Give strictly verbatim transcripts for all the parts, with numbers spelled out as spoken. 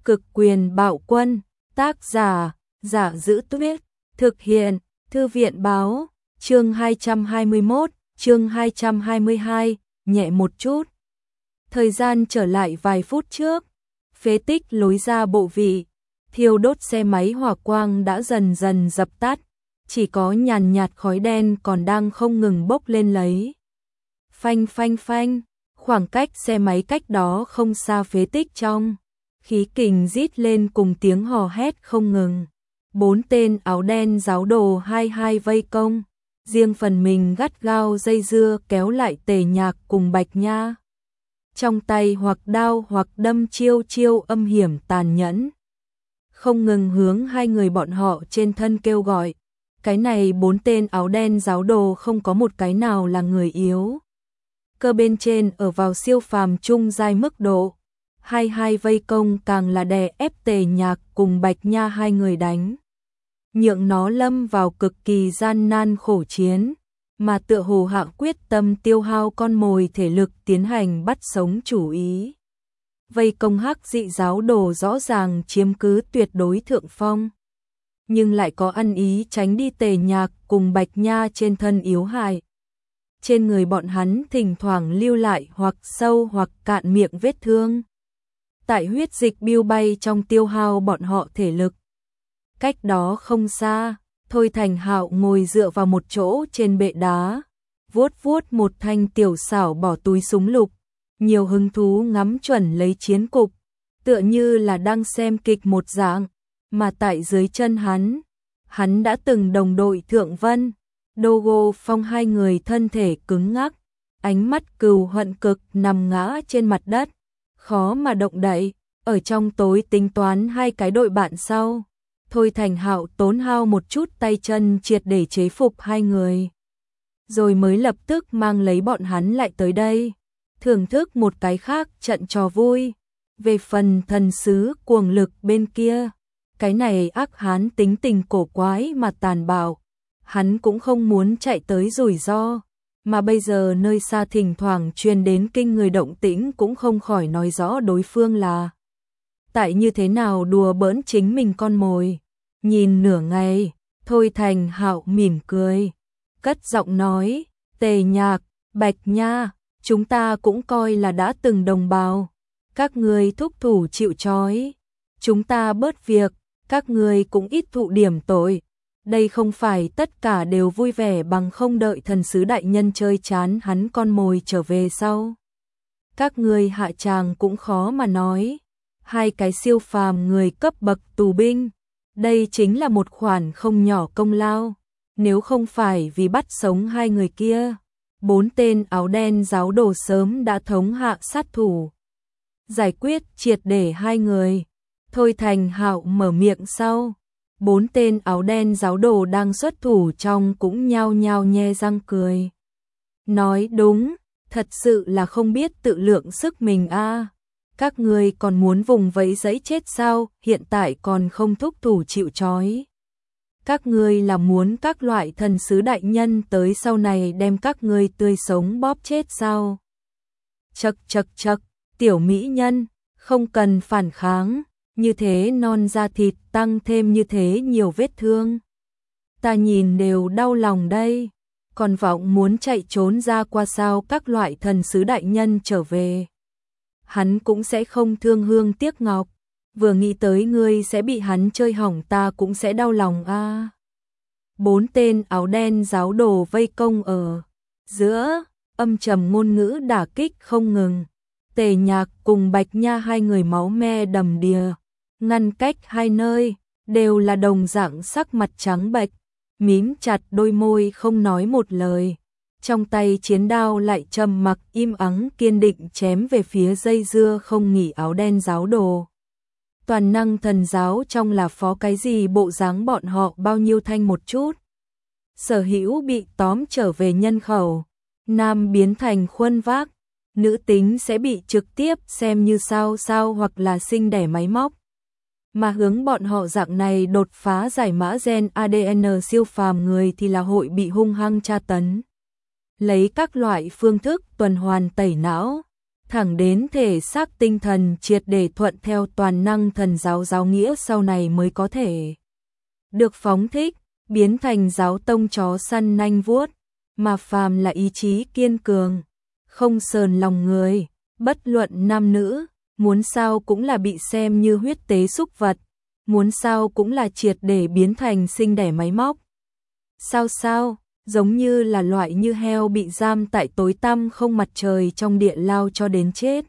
Cực quyền bạo quân, tác giả, Giả Giữ Tuyết, thực hiện, Thư viện báo, chương hai trăm hai mươi mốt, chương hai trăm hai mươi hai, nhẹ một chút. Thời gian trở lại vài phút trước, phế tích lối ra bộ vị, thiêu đốt xe máy hỏa quang đã dần dần dập tắt, chỉ có nhàn nhạt khói đen còn đang không ngừng bốc lên lấy. Phanh phanh phanh, khoảng cách xe máy cách đó không xa phế tích trong. Khí kình rít lên cùng tiếng hò hét không ngừng. Bốn tên áo đen giáo đồ hai hai vây công, riêng phần mình gắt gao dây dưa kéo lại Tề Nhạc cùng Bạch Nha. Trong tay hoặc đao hoặc đâm chiêu chiêu âm hiểm tàn nhẫn. Không ngừng hướng hai người bọn họ trên thân kêu gọi. Cái này bốn tên áo đen giáo đồ không có một cái nào là người yếu. Cơ bên trên ở vào siêu phàm trung giai mức độ. Hai hai vây công càng là đè ép Tề Nhạc cùng Bạch Nha hai người đánh. Nhượng nó lâm vào cực kỳ gian nan khổ chiến, mà tựa hồ hạ quyết tâm tiêu hao con mồi thể lực tiến hành bắt sống chủ ý. Vây công hắc dị giáo đồ rõ ràng chiếm cứ tuyệt đối thượng phong, nhưng lại có ăn ý tránh đi Tề Nhạc cùng Bạch Nha trên thân yếu hại. Trên người bọn hắn thỉnh thoảng lưu lại hoặc sâu hoặc cạn miệng vết thương. Tại huyết dịch biêu bay trong tiêu hao bọn họ thể lực. Cách đó không xa, Thôi Thành Hạo ngồi dựa vào một chỗ trên bệ đá, vuốt vuốt một thanh tiểu xảo bỏ túi súng lục, nhiều hứng thú ngắm chuẩn lấy chiến cục, tựa như là đang xem kịch một dạng, mà tại dưới chân hắn, hắn đã từng đồng đội Thượng Vân, Đô Phong hai người thân thể cứng ngắc, ánh mắt cừu hận cực nằm ngã trên mặt đất, khó mà động đậy, ở trong tối tính toán hai cái đội bạn sau. Thôi Thành Hạo tốn hao một chút tay chân triệt để chế phục hai người. Rồi mới lập tức mang lấy bọn hắn lại tới đây. Thưởng thức một cái khác trận trò vui. Về phần thần sứ cuồng lực bên kia. Cái này ác hán tính tình cổ quái mà tàn bạo. Hắn cũng không muốn chạy tới rủi ro. Mà bây giờ nơi xa thỉnh thoảng truyền đến kinh người động tĩnh cũng không khỏi nói rõ đối phương là. Tại như thế nào đùa bỡn chính mình con mồi. Nhìn nửa ngày, Thôi Thành Hạo mỉm cười, cất giọng nói, Tề Nhạc, Bạch Nha, chúng ta cũng coi là đã từng đồng bào. Các người thúc thủ chịu trói, chúng ta bớt việc, các người cũng ít thụ điểm tội. Đây không phải tất cả đều vui vẻ bằng không đợi thần sứ đại nhân chơi chán hắn con mồi trở về sau. Các người hạ tràng cũng khó mà nói. Hai cái siêu phàm người cấp bậc tù binh, đây chính là một khoản không nhỏ công lao. Nếu không phải vì bắt sống hai người kia, bốn tên áo đen giáo đồ sớm đã thống hạ sát thủ, giải quyết triệt để hai người. Thôi Thành Hạo mở miệng sau, bốn tên áo đen giáo đồ đang xuất thủ trong cũng nhao nhao nhe răng cười. Nói đúng, thật sự là không biết tự lượng sức mình a. À. Các người còn muốn vùng vẫy giấy chết sao, hiện tại còn không thúc thủ chịu trói. Các người là muốn các loại thần sứ đại nhân tới sau này đem các người tươi sống bóp chết sao? Chậc chậc chậc, tiểu mỹ nhân, không cần phản kháng, như thế non da thịt tăng thêm như thế nhiều vết thương. Ta nhìn đều đau lòng đây, còn vọng muốn chạy trốn ra qua sao các loại thần sứ đại nhân trở về. Hắn cũng sẽ không thương hương tiếc ngọc, vừa nghĩ tới ngươi sẽ bị hắn chơi hỏng ta cũng sẽ đau lòng a. À. Bốn tên áo đen giáo đồ vây công ở giữa, âm trầm ngôn ngữ đả kích không ngừng. Tề Nhạc cùng Bạch Nha hai người máu me đầm đìa, ngăn cách hai nơi, đều là đồng dạng sắc mặt trắng bệch, mím chặt đôi môi không nói một lời. Trong tay chiến đao lại trầm mặc im ắng kiên định chém về phía dây dưa không nghỉ áo đen giáo đồ. Toàn năng thần giáo trong là phó cái gì bộ dáng bọn họ bao nhiêu thanh một chút. Sở hữu bị tóm trở về nhân khẩu, nam biến thành khuân vác, nữ tính sẽ bị trực tiếp xem như sao sao hoặc là sinh đẻ máy móc. Mà hướng bọn họ dạng này đột phá giải mã gen a đê en siêu phàm người thì là hội bị hung hăng tra tấn. Lấy các loại phương thức tuần hoàn tẩy não, thẳng đến thể xác tinh thần triệt để thuận theo toàn năng thần giáo giáo nghĩa sau này mới có thể được phóng thích, biến thành giáo tông chó săn nanh vuốt, mà phàm là ý chí kiên cường, không sờn lòng người, bất luận nam nữ, muốn sao cũng là bị xem như huyết tế súc vật, muốn sao cũng là triệt để biến thành sinh đẻ máy móc. Sao sao, giống như là loại như heo bị giam tại tối tăm không mặt trời trong địa lao cho đến chết.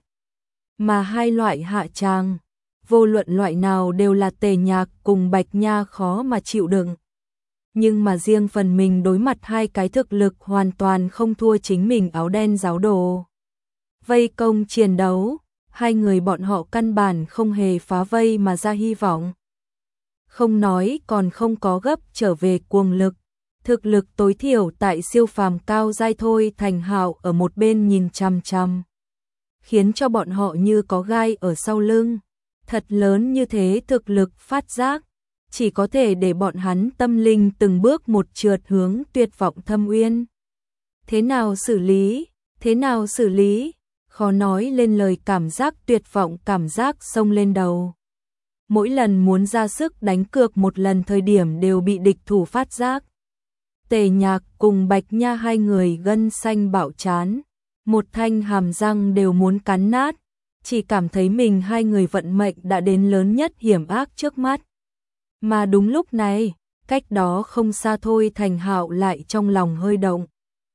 Mà hai loại hạ tràng, vô luận loại nào đều là Tề Nhạc cùng Bạch Nha khó mà chịu đựng. Nhưng mà riêng phần mình đối mặt hai cái thực lực hoàn toàn không thua chính mình áo đen giáo đồ. Vây công chiến đấu, hai người bọn họ căn bản không hề phá vây mà ra hy vọng. Không nói còn không có gấp trở về cuồng lực, thực lực tối thiểu tại siêu phàm cao giai thôi. Thành Hạo ở một bên nhìn chằm chằm, khiến cho bọn họ như có gai ở sau lưng. Thật lớn như thế thực lực phát giác, chỉ có thể để bọn hắn tâm linh từng bước một trượt hướng tuyệt vọng thâm uyên. Thế nào xử lý? Thế nào xử lý? Khó nói lên lời, cảm giác tuyệt vọng, cảm giác xông lên đầu. Mỗi lần muốn ra sức đánh cược một lần thời điểm đều bị địch thủ phát giác. Tề Nhạc cùng Bạch Nha hai người gân xanh bạo chán, một thanh hàm răng đều muốn cắn nát, chỉ cảm thấy mình hai người vận mệnh đã đến lớn nhất hiểm ác trước mắt. Mà đúng lúc này, cách đó không xa thôi Thành Hạo lại trong lòng hơi động.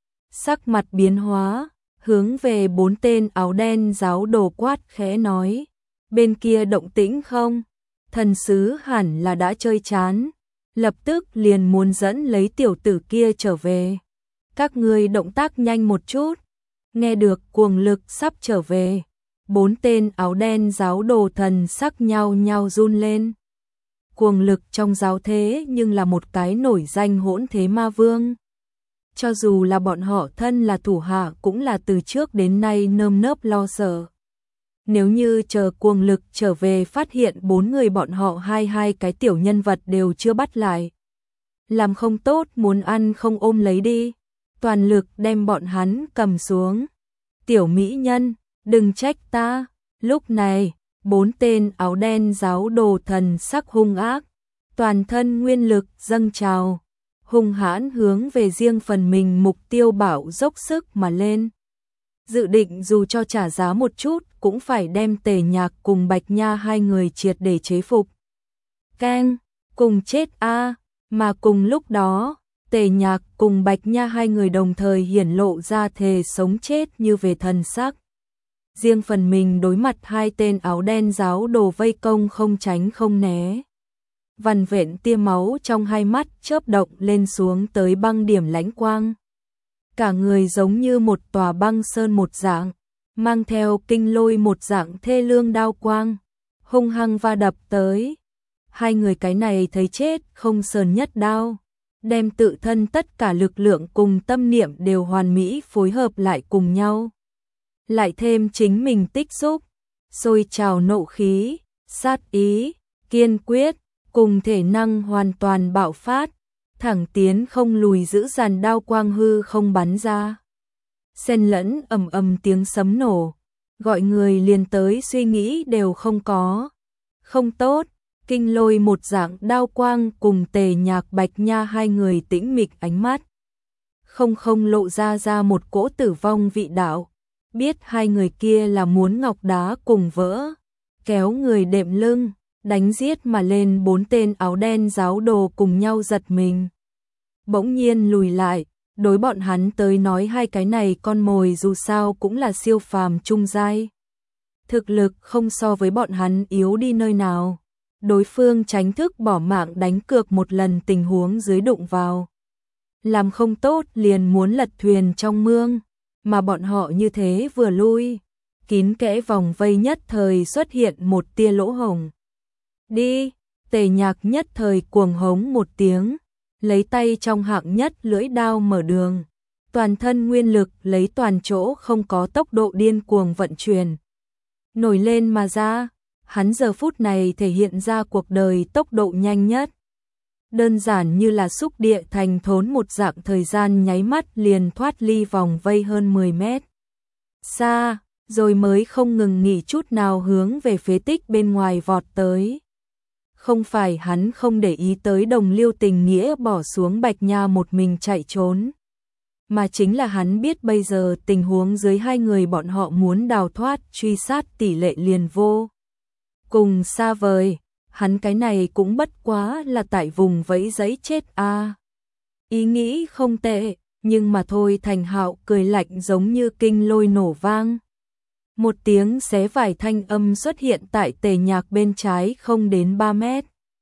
Sắc mặt biến hóa, hướng về bốn tên áo đen giáo đồ quát khẽ nói, bên kia động tĩnh không? Thần sứ hẳn là đã chơi chán, lập tức liền muốn dẫn lấy tiểu tử kia trở về. Các ngươi động tác nhanh một chút. Nghe được cuồng lực sắp trở về, bốn tên áo đen giáo đồ thần sắc nhau nhau run lên. Cuồng lực trong giáo thế nhưng là một cái nổi danh hỗn thế ma vương. Cho dù là bọn họ thân là thủ hạ cũng là từ trước đến nay nơm nớp lo sợ. Nếu như chờ cuồng lực trở về phát hiện bốn người bọn họ hai hai cái tiểu nhân vật đều chưa bắt lại, làm không tốt muốn ăn không ôm lấy đi, toàn lực đem bọn hắn cầm xuống. Tiểu mỹ nhân, đừng trách ta. Lúc này, bốn tên áo đen giáo đồ thần sắc hung ác, toàn thân nguyên lực dâng trào, hung hãn hướng về riêng phần mình mục tiêu bảo dốc sức mà lên. Dự định dù cho trả giá một chút cũng phải đem Tề Nhạc cùng Bạch Nha hai người triệt để chế phục. Keng, cùng chết a! Mà cùng lúc đó, Tề Nhạc cùng Bạch Nha hai người đồng thời hiển lộ ra thề sống chết như về thần sắc. Riêng phần mình đối mặt hai tên áo đen giáo đồ vây công không tránh không né. Vằn vện tia máu trong hai mắt chớp động lên xuống tới băng điểm lãnh quang. Cả người giống như một tòa băng sơn một dạng, mang theo kinh lôi một dạng thê lương đao quang, hung hăng va đập tới. Hai người cái này thấy chết không sờn nhất đao, đem tự thân tất cả lực lượng cùng tâm niệm đều hoàn mỹ phối hợp lại cùng nhau. Lại thêm chính mình tích xúc, sôi trào nộ khí, sát ý, kiên quyết, cùng thể năng hoàn toàn bạo phát, thẳng tiến không lùi giữ dàn đao quang hư không bắn ra. Xen lẫn ầm ầm tiếng sấm nổ, gọi người liền tới suy nghĩ đều không có. Không tốt, kinh lôi một dạng đao quang cùng Tề Nhạc Bạch Nha hai người tĩnh mịch ánh mắt. Không không lộ ra ra một cỗ tử vong vị đạo, biết hai người kia là muốn ngọc đá cùng vỡ, kéo người đệm lưng, đánh giết mà lên. Bốn tên áo đen giáo đồ cùng nhau giật mình, bỗng nhiên lùi lại. Đối bọn hắn tới nói hai cái này con mồi dù sao cũng là siêu phàm trung giai, thực lực không so với bọn hắn yếu đi nơi nào. Đối phương tránh thức bỏ mạng đánh cược một lần tình huống dưới đụng vào, làm không tốt liền muốn lật thuyền trong mương. Mà bọn họ như thế vừa lui, kín kẽ vòng vây nhất thời xuất hiện một tia lỗ hổng. Đi! Tề Nhạc nhất thời cuồng hống một tiếng, lấy tay trong hạng nhất lưỡi đao mở đường, toàn thân nguyên lực lấy toàn chỗ không có tốc độ điên cuồng vận chuyển, nổi lên mà ra. Hắn giờ phút này thể hiện ra cuộc đời tốc độ nhanh nhất, đơn giản như là xúc địa thành thốn một dạng, thời gian nháy mắt liền thoát ly vòng vây hơn mười mét xa. rồi mới không ngừng nghỉ chút nào hướng về phế tích bên ngoài vọt tới. Không phải hắn không để ý tới Đồng Liêu tình nghĩa bỏ xuống Bạch Nha một mình chạy trốn, mà chính là hắn biết bây giờ tình huống dưới hai người bọn họ muốn đào thoát truy sát tỷ lệ liền vô cùng xa vời, hắn cái này cũng bất quá là tại vùng vẫy giấy chết a. À. Ý nghĩ không tệ, nhưng mà thôi Thành Hạo cười lạnh giống như kinh lôi nổ vang. Một tiếng xé vải thanh âm xuất hiện tại Tề Nhạc bên trái không đến ba mét.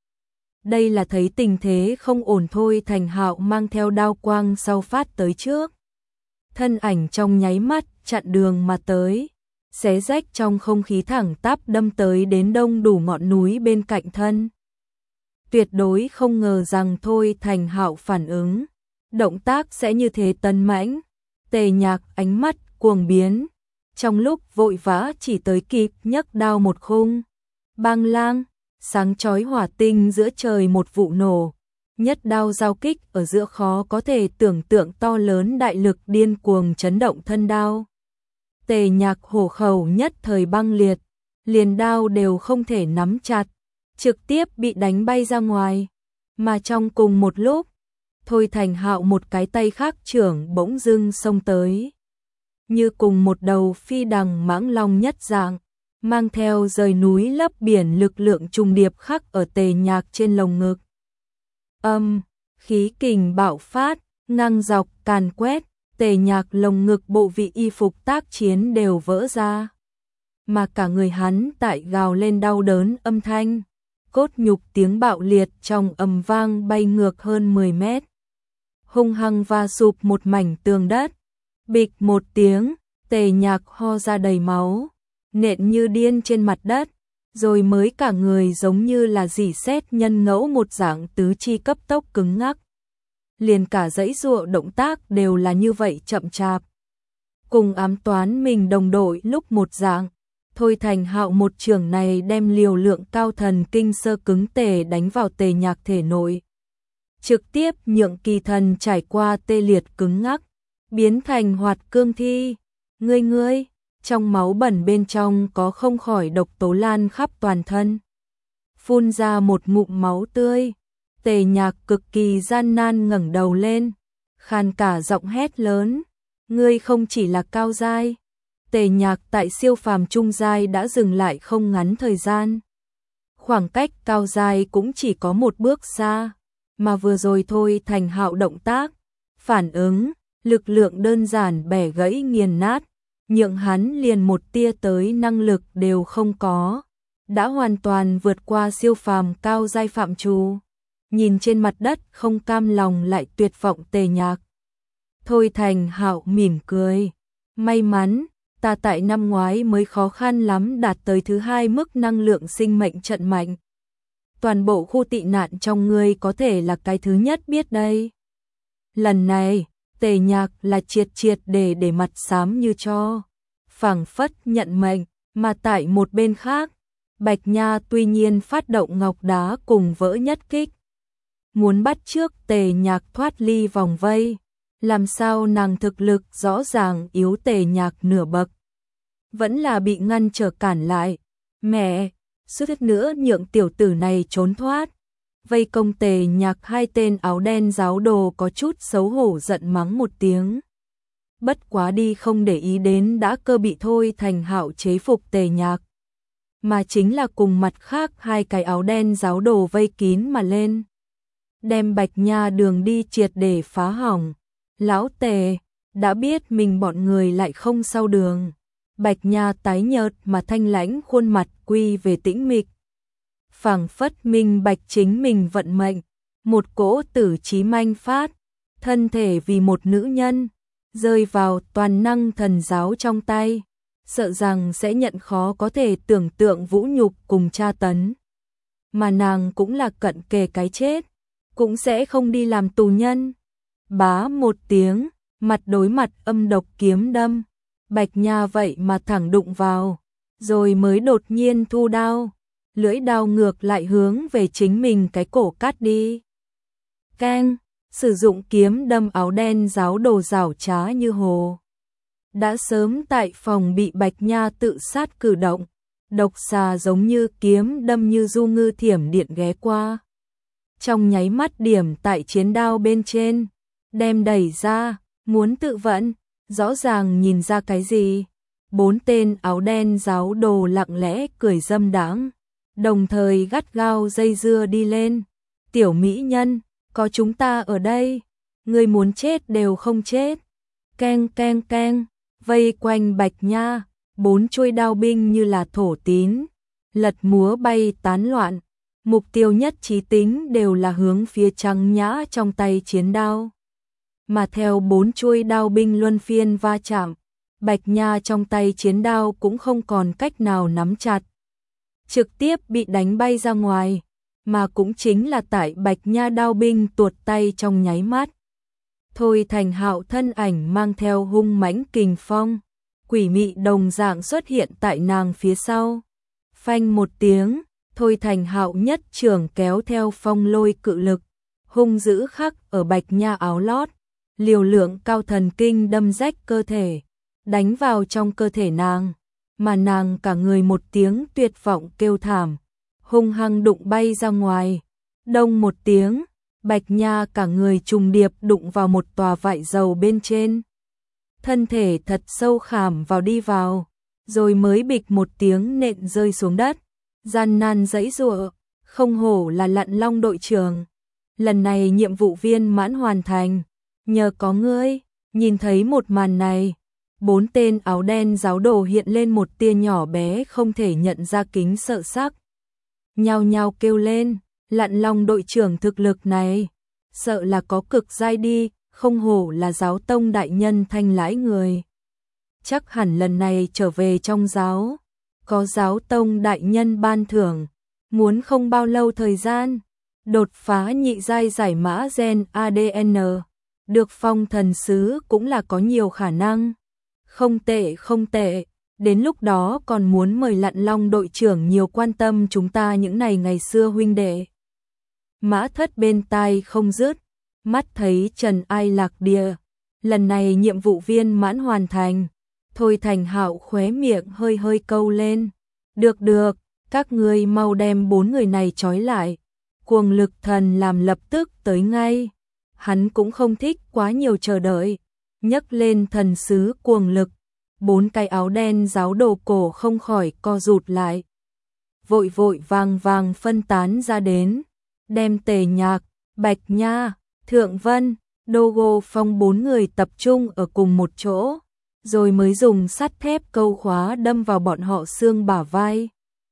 Đây là thấy tình thế không ổn thôi Thành Hạo mang theo đao quang sau phát tới trước. Thân ảnh trong nháy mắt chặn đường mà tới, xé rách trong không khí thẳng tắp đâm tới đến đông đủ ngọn núi bên cạnh thân. Tuyệt đối không ngờ rằng thôi Thành Hạo phản ứng, động tác sẽ như thế tấn mãnh. Tề Nhạc ánh mắt cuồng biến, trong lúc vội vã chỉ tới kịp nhấc đao một khung. Bang lang, sáng chói hỏa tinh giữa trời một vụ nổ, nhất đao giao kích ở giữa khó có thể tưởng tượng to lớn đại lực điên cuồng chấn động thân đao. Tề Nhạc hổ khẩu nhất thời băng liệt, liền đao đều không thể nắm chặt, trực tiếp bị đánh bay ra ngoài. Mà trong cùng một lúc, thôi Thành Hạo một cái tay khác trưởng bỗng dưng xông tới, như cùng một đầu phi đằng mãng long nhất dạng, mang theo rời núi lấp biển lực lượng trùng điệp khắc ở Tề Nhạc trên lồng ngực. Âm, khí kình bạo phát, ngang dọc càn quét, Tề Nhạc lồng ngực bộ vị y phục tác chiến đều vỡ ra. Mà cả người hắn tại gào lên đau đớn âm thanh, cốt nhục tiếng bạo liệt trong ầm vang bay ngược hơn mười mét. Hung hăng va sụp một mảnh tường đất. Bịch một tiếng, Tề Nhạc ho ra đầy máu, nện như điên trên mặt đất, rồi mới cả người giống như là rỉ sét nhân ngẫu một dạng tứ chi cấp tốc cứng ngắc. Liền cả dãy dụa động tác đều là như vậy chậm chạp. Cùng ám toán mình đồng đội lúc một dạng, thôi Thành Hạo một trường này đem liều lượng cao thần kinh sơ cứng tề đánh vào Tề Nhạc thể nội. Trực tiếp nhượng kỳ thần trải qua tê liệt cứng ngắc, biến thành hoạt cương thi. Ngươi ngươi, trong máu bẩn bên trong có không khỏi độc tố lan khắp toàn thân. Phun ra một ngụm máu tươi, Tề Nhạc cực kỳ gian nan ngẩng đầu lên, khan cả giọng hét lớn, ngươi không chỉ là cao giai. Tề Nhạc tại siêu phàm trung giai đã dừng lại không ngắn thời gian. Khoảng cách cao giai cũng chỉ có một bước xa, mà vừa rồi thôi Thành Hạo động tác, phản ứng, lực lượng đơn giản bẻ gãy nghiền nát, nhượng hắn liền một tia tới năng lực đều không có, đã hoàn toàn vượt qua siêu phàm cao giai phạm trù. Nhìn trên mặt đất không cam lòng lại tuyệt vọng Tề Nhạc, thôi Thành Hạo mỉm cười, may mắn, ta tại năm ngoái mới khó khăn lắm đạt tới thứ hai mức năng lượng sinh mệnh trận mạnh. Toàn bộ khu tị nạn trong ngươi có thể là cái thứ nhất biết đây. Lần này, Tề Nhạc là triệt triệt để để mặt xám như cho, phảng phất nhận mệnh, mà tại một bên khác, Bạch Nha tuy nhiên phát động ngọc đá cùng vỡ nhất kích, muốn bắt trước Tề Nhạc thoát ly vòng vây, làm sao nàng thực lực rõ ràng yếu Tề Nhạc nửa bậc, vẫn là bị ngăn trở cản lại. Mẹ, suýt nữa nhượng tiểu tử này trốn thoát. Vây công Tề Nhạc hai tên áo đen giáo đồ có chút xấu hổ giận mắng một tiếng. Bất quá đi không để ý đến đã cơ bị thôi Thành Hạo chế phục Tề Nhạc, mà chính là cùng mặt khác hai cái áo đen giáo đồ vây kín mà lên, đem Bạch Nha đường đi triệt để phá hỏng. Lão Tề, đã biết mình bọn người lại không sau đường. Bạch Nha tái nhợt mà thanh lãnh khuôn mặt quy về tĩnh mịch, phảng phất minh bạch chính mình vận mệnh, một cỗ tử chí manh phát, thân thể vì một nữ nhân, rơi vào toàn năng thần giáo trong tay, sợ rằng sẽ nhận khó có thể tưởng tượng vũ nhục cùng tra tấn. Mà nàng cũng là cận kề cái chết, cũng sẽ không đi làm tù nhân. Bá một tiếng, mặt đối mặt âm độc kiếm đâm, Bạch Nha vậy mà thẳng đụng vào, rồi mới đột nhiên thu đao, lưỡi đao ngược lại hướng về chính mình cái cổ cắt đi. Keng, sử dụng kiếm đâm áo đen giáo đồ rảo trá như hồ đã sớm tại phòng bị Bạch Nha tự sát cử động, độc xà giống như kiếm đâm như du ngư thiểm điện ghé qua. Trong nháy mắt điểm tại chiến đao bên trên, đem đẩy ra, muốn tự vận, rõ ràng nhìn ra cái gì. Bốn tên áo đen giáo đồ lặng lẽ cười dâm đãng, đồng thời gắt gao dây dưa đi lên. Tiểu mỹ nhân, có chúng ta ở đây, người muốn chết đều không chết. Keng keng keng, vây quanh Bạch Nha, bốn chuôi đao binh như là thổ tín, lật múa bay tán loạn, mục tiêu nhất trí tính đều là hướng phía trắng nhã trong tay chiến đao. Mà theo bốn chuôi đao binh luân phiên va chạm, Bạch Nha trong tay chiến đao cũng không còn cách nào nắm chặt, trực tiếp bị đánh bay ra ngoài, mà cũng chính là tại Bạch Nha đao binh tuột tay trong nháy mắt. Thôi Thành Hạo thân ảnh mang theo hung mãnh kình phong, quỷ mị đồng dạng xuất hiện tại nàng phía sau. Phanh một tiếng, Thôi Thành Hạo nhất trường kéo theo phong lôi cự lực, hung dữ khắc ở Bạch Nha áo lót, liều lượng cao thần kinh đâm rách cơ thể, đánh vào trong cơ thể nàng, mà nàng cả người một tiếng tuyệt vọng kêu thảm, hung hăng đụng bay ra ngoài. Đông một tiếng, Bạch Nha cả người trùng điệp đụng vào một tòa vại dầu bên trên. Thân thể thật sâu khảm vào đi vào, rồi mới bịch một tiếng nện rơi xuống đất. Gian nan giãy giụa, không hổ là Lặn Long đội trưởng. Lần này nhiệm vụ viên mãn hoàn thành, nhờ có ngươi. Nhìn thấy một màn này, bốn tên áo đen giáo đồ hiện lên một tia nhỏ bé không thể nhận ra kính sợ sắc. Nhao nhao kêu lên, Lặn Long đội trưởng thực lực này, sợ là có cực giai đi, không hổ là giáo tông đại nhân thanh lãi người. Chắc hẳn lần này trở về trong giáo, có giáo tông đại nhân ban thưởng, muốn không bao lâu thời gian, đột phá nhị giai giải mã gen a đê en, được phong thần sứ cũng là có nhiều khả năng. Không tệ không tệ, đến lúc đó còn muốn mời Lặn Long đội trưởng nhiều quan tâm chúng ta những này ngày xưa huynh đệ. Mã Thất bên tai không dứt, mắt thấy Trần Ai Lạc Địa, lần này nhiệm vụ viên mãn hoàn thành. Thôi Thành Hạo khóe miệng hơi hơi câu lên. Được được, các ngươi mau đem bốn người này trói lại. Cuồng Lực Thần làm lập tức tới ngay. Hắn cũng không thích quá nhiều chờ đợi. Nhấc lên thần sứ cuồng lực, bốn cái áo đen giáo đồ cổ không khỏi co rụt lại. Vội vội vàng vàng phân tán ra đến, đem Tề Nhạc, Bạch Nha, Thượng Vân, Đô Phong bốn người tập trung ở cùng một chỗ, rồi mới dùng sắt thép câu khóa đâm vào bọn họ xương bả vai,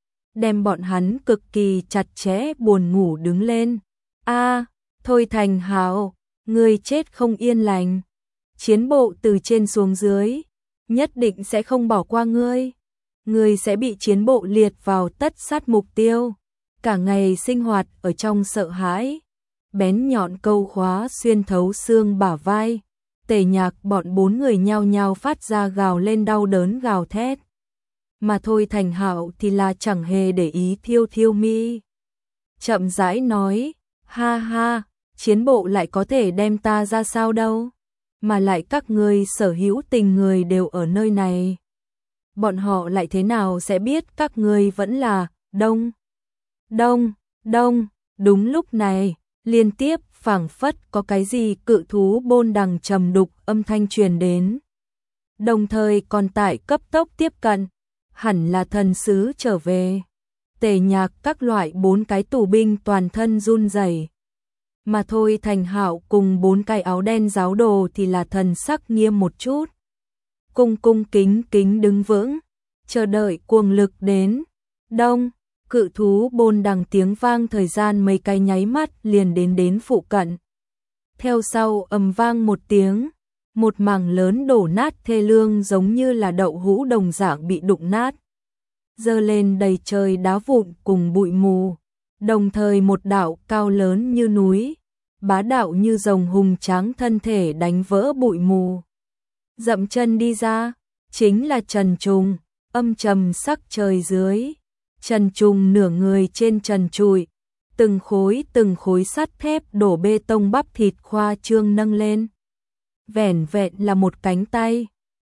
đem bọn hắn cực kỳ chặt chẽ buồn ngủ đứng lên. A, Thôi Thành Hạo, ngươi chết không yên lành. Chiến bộ từ trên xuống dưới, nhất định sẽ không bỏ qua ngươi. Ngươi sẽ bị chiến bộ liệt vào tất sát mục tiêu, cả ngày sinh hoạt ở trong sợ hãi. Bén nhọn câu khóa xuyên thấu xương bả vai. Tề Nhạc bọn bốn người nhao nhao phát ra gào lên đau đớn gào thét. Mà Thôi Thành Hạo thì là chẳng hề để ý thiêu thiêu mi. Chậm rãi nói, ha ha, chiến bộ lại có thể đem ta ra sao đâu. Mà lại các ngươi sở hữu tình người đều ở nơi này. Bọn họ lại thế nào sẽ biết các ngươi vẫn là Đông, Đông, Đông. Đúng lúc này, liên tiếp phảng phất có cái gì cự thú bôn đằng trầm đục âm thanh truyền đến. Đồng thời còn tại cấp tốc tiếp cận, hẳn là thần sứ trở về. Tề Nhạc các loại bốn cái tù binh toàn thân run rẩy. Mà Thôi Thành Hạo cùng bốn cái áo đen giáo đồ thì là thần sắc nghiêm một chút. Cung cung kính kính đứng vững, chờ đợi cuồng lực đến. Đông, cự thú bôn đằng tiếng vang thời gian mấy cái nháy mắt liền đến đến phụ cận. Theo sau ầm vang một tiếng, một mảng lớn đổ nát thê lương giống như là đậu hũ đồng dạng bị đụng nát. Dơ lên đầy trời đá vụn cùng bụi mù. Đồng thời một đạo cao lớn như núi, bá đạo như rồng hùng tráng thân thể đánh vỡ bụi mù. Dậm chân đi ra, chính là Trần Trùng, âm trầm sắc trời dưới. Trần Trùng nửa người trên trần trụi, từng khối từng khối sắt thép đổ bê tông bắp thịt khoa trương nâng lên. Vẻn vẹn là một cánh tay,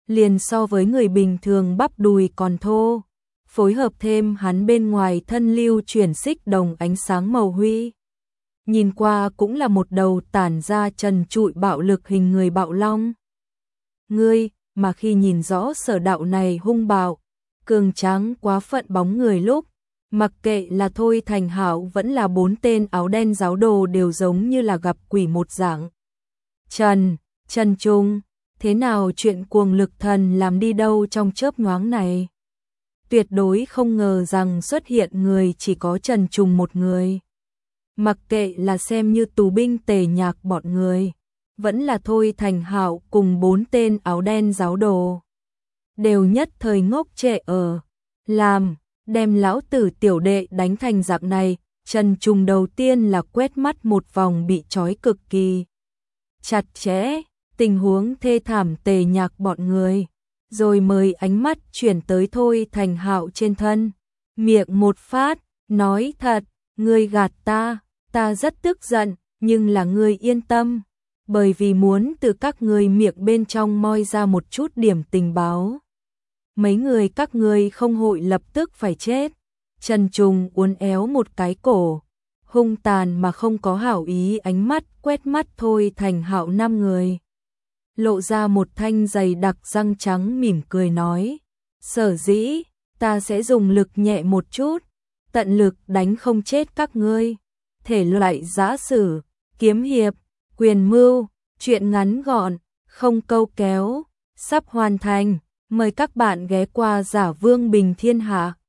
liền so với người bình thường bắp đùi còn thô, phối hợp thêm hắn bên ngoài thân lưu chuyển xích đồng ánh sáng màu huy. Nhìn qua cũng là một đầu tản ra trần trụi bạo lực hình người bạo long. Ngươi, mà khi nhìn rõ Sở Đạo này hung bạo, cường tráng quá phận bóng người lúc, mặc kệ là Thôi Thành Hạo vẫn là bốn tên áo đen giáo đồ đều giống như là gặp quỷ một dạng. Trần, Trần Trung, thế nào chuyện cuồng lực thần làm đi đâu trong chớp nhoáng này? Tuyệt đối không ngờ rằng xuất hiện người chỉ có Trần Trung một người. Mặc kệ là xem như tù binh Tề Nhạc bọn người, vẫn là Thôi Thành Hạo cùng bốn tên áo đen giáo đồ, đều nhất thời ngốc trệ ở, làm, đem lão tử tiểu đệ đánh thành dạng này. Trần Trung đầu tiên là quét mắt một vòng bị trói cực kỳ chặt chẽ, tình huống thê thảm Tề Nhạc bọn người, rồi mời ánh mắt chuyển tới Thôi Thành Hạo trên thân, miệng một phát, nói thật, ngươi gạt ta, ta rất tức giận, nhưng là ngươi yên tâm, bởi vì muốn từ các ngươi miệng bên trong moi ra một chút điểm tình báo. Mấy người các ngươi không hội lập tức phải chết. Trần Trung uốn éo một cái cổ, hung tàn mà không có hảo ý ánh mắt quét mắt Thôi Thành Hạo năm người. Lộ ra một thanh dày đặc răng trắng mỉm cười nói, sở dĩ, ta sẽ dùng lực nhẹ một chút, tận lực đánh không chết các ngươi. Thể loại giã sử, kiếm hiệp, quyền mưu, chuyện ngắn gọn, không câu kéo, sắp hoàn thành. Mời các bạn ghé qua Giả Vương Bình Thiên Hạ.